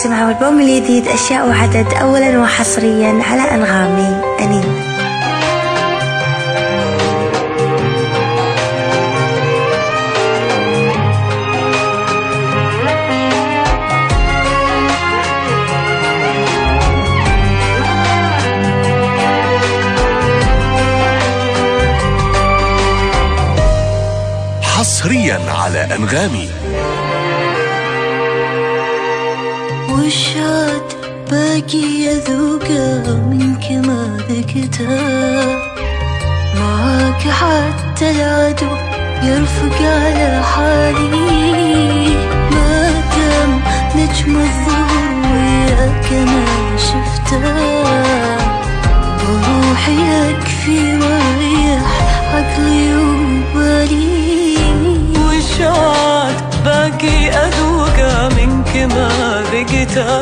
تسمعوا البوم الجديد أشياء وعدد أولا وحصريا على أنغامي أنين. حصريا على أنغامي. وشات باقي أذوقه منك ما ذقته، معاك حتى العدو يرفق على حالي، ما دام نجم الظهر وياك ما شفته، وروحي يكفي وريح عقلي وبالي. وشات باقي أذوقه منك ما ذقته،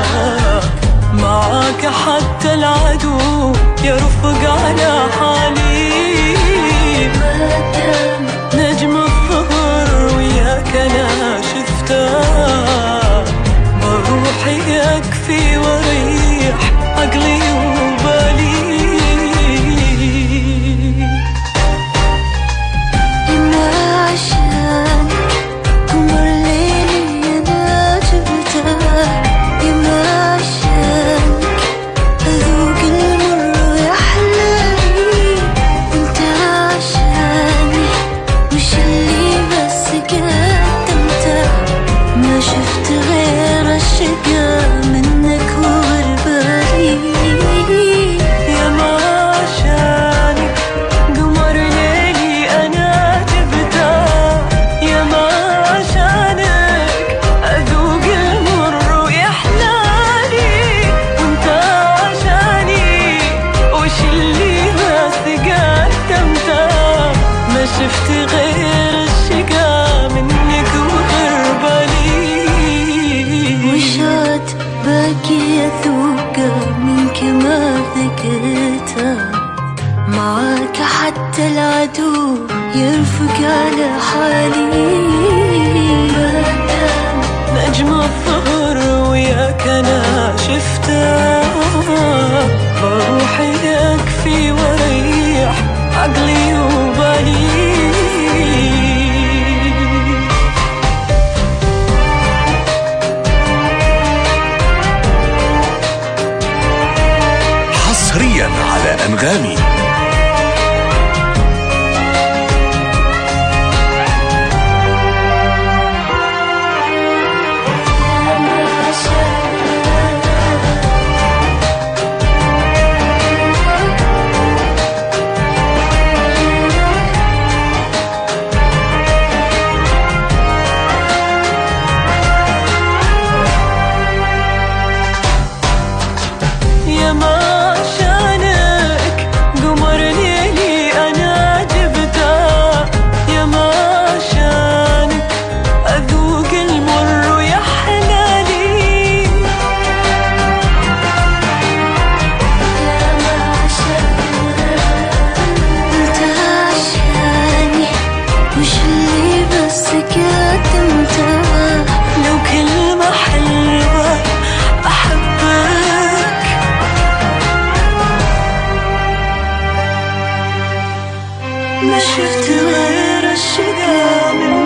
معاك حتى العدو يرفق على حالي، نجم الظهر وياك أنا شفته، بروحي يكفي وريح عقلي وبالي. شفت غير الشقا منك وغير بالي. وشات باقي أذوقه منك ما ذقته، معاك حتى العدو يرفق على حالي، نجم الظهر وياك أنا شفته، بروحي يكفي وريح عقلي وبالي. حصريا على أنغامي. يا ما عشانك قمر ليلي أنا جبته، يا ما عشانك أذوق المر ويا حلالي، يا ما عشانك أنت عشاني، وش اللي بس قدمته، لو كلمة حلوة أحبك، ما شفت غير الشقا منك